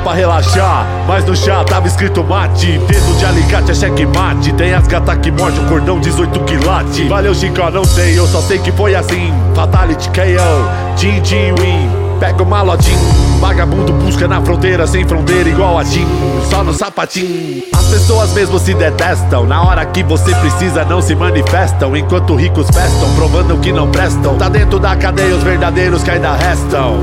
pra relaxar, mas no chá tava escrito mate. Dedo de alicate é checkmate. Tem as gatas que morde o cordão 18 quilates. Valeu Chico, não sei, eu só sei que foi assim. Fatality KO, GG win. Pega o malodinho, vagabundo busca na fronteira, sem fronteira igual a Jim, só no sapatinho. As pessoas mesmo se detestam, na hora que você precisa não se manifestam. Enquanto ricos festam, provando que não prestam. Tá dentro da cadeia os verdadeiros que ainda restam.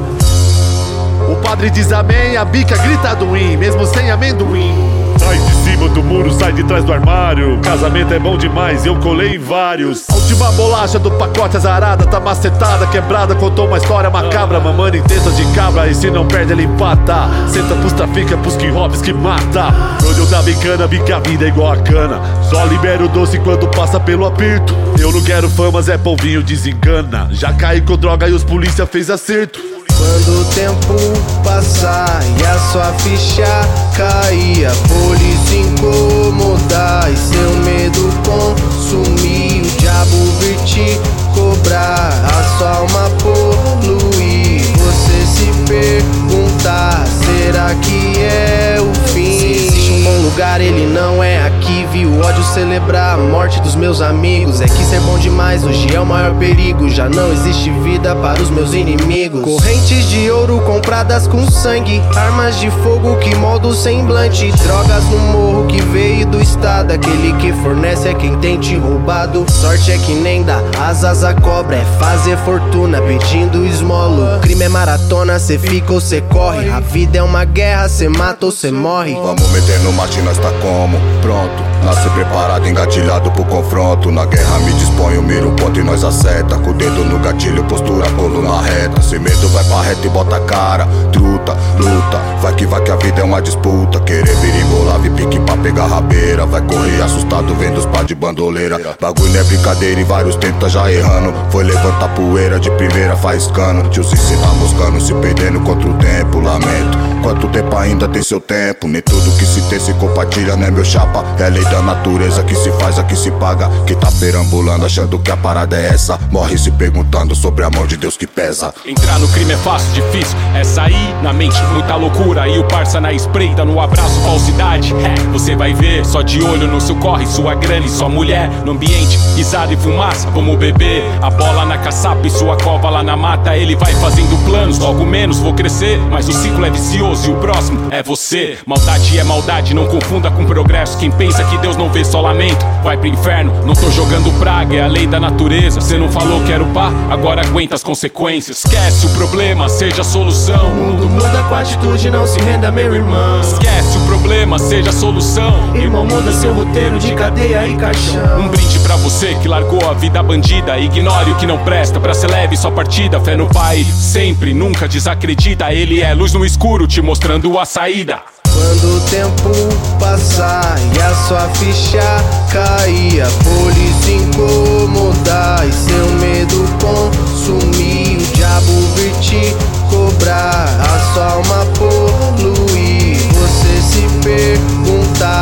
O padre diz amém, a bica grita do win, mesmo sem amendoim. Sai de cima do muro, sai de trás do armário. Casamento é bom demais, eu colei em vários. A última bolacha do pacote azarada, tá macetada, quebrada, contou uma história macabra. Mamando em tetas de cabra, e se não perde ele empata. Senta pros trafica, pros que hobbs que mata. Quando eu tava em cana, vi que a vida é igual a cana. Só libero o doce quando passa pelo aperto. Eu não quero fama, Zé Polvinho desengana. Já caí com droga e os polícia fez acerto. Quando o tempo passar e a sua ficha cair, a polícia incomodar e seu medo consumir, o diabo vir te cobrar, a sua alma poluir, você se perguntar, será que é o fim? Se existe um bom lugar, ele não é aqui. Vi o ódio celebrar a morte dos meus amigos. É que ser bom demais hoje é o maior perigo. Já não existe vida para os meus inimigos. Correntes de ouro compradas com sangue, armas de fogo que moldam o semblante, drogas no morro que veio do estado. Aquele que fornece é quem tem te roubado. Sorte é que nem dá asas à cobra, é fazer fortuna pedindo esmola. O crime é maratona, cê fica ou cê corre. A vida é uma guerra, cê mata ou cê morre. Vamos meter no mate, nós tá como? Pronto. Nasce preparado, engatilhado pro confronto. Na guerra me disponho, miro o ponto e nós acerta. Com o dedo no gatilho, postura, pulo na reta. Sem medo vai pra reta e bota a cara. Truta, luta, vai que a vida é uma disputa. Querer vir embolar, vi pique pra pegar rabeira. Vai correr assustado vendo os pá de bandoleira. Bagulho não é brincadeira e vários tentam já errando. Foi levantar poeira de primeira faiscando. Tio Cici tá moscando, se perdendo contra o tempo. Lamento, quanto tempo ainda tem seu tempo. Nem tudo que se tem se compartilha, né meu chapa? É a lei da natureza que se faz, aqui se paga. Que tá perambulando achando que a parada é essa. Morre se perguntando sobre a mão de Deus que pesa. Entrar no crime é fácil, difícil é sair na mente, muita loucura. E o parça na espreita, no abraço, falsidade. Você vai ver, só de olho no seu corre. Sua grana e sua mulher no ambiente, risada e fumaça. Vamos beber, a bola na caçapa e sua cova lá na mata. Ele vai fazendo planos, logo menos vou crescer. Mas o ciclo é vicioso e o próximo é você. Maldade é maldade, não confunda com progresso. Quem pensa que Deus não vê só lamento, vai pro inferno. Não tô jogando praga, é a lei da natureza. Cê não falou que era o pá, agora aguenta as consequências. Esquece o problema, seja a solução. O mundo muda com atitude, não se renda meu irmão. Esquece o problema, seja a solução. Irmão, muda seu roteiro de cadeia e caixão. Um brinde pra você que largou a vida bandida. Ignore o que não presta, pra ser leve sua partida. Fé no pai, sempre, nunca desacredita. Ele é luz no escuro, te mostrando a saída. Quando o tempo passar e a sua ficha cair, a polícia incomodar e seu medo consumir, o diabo vir te cobrar, a sua alma poluir, você se perguntar,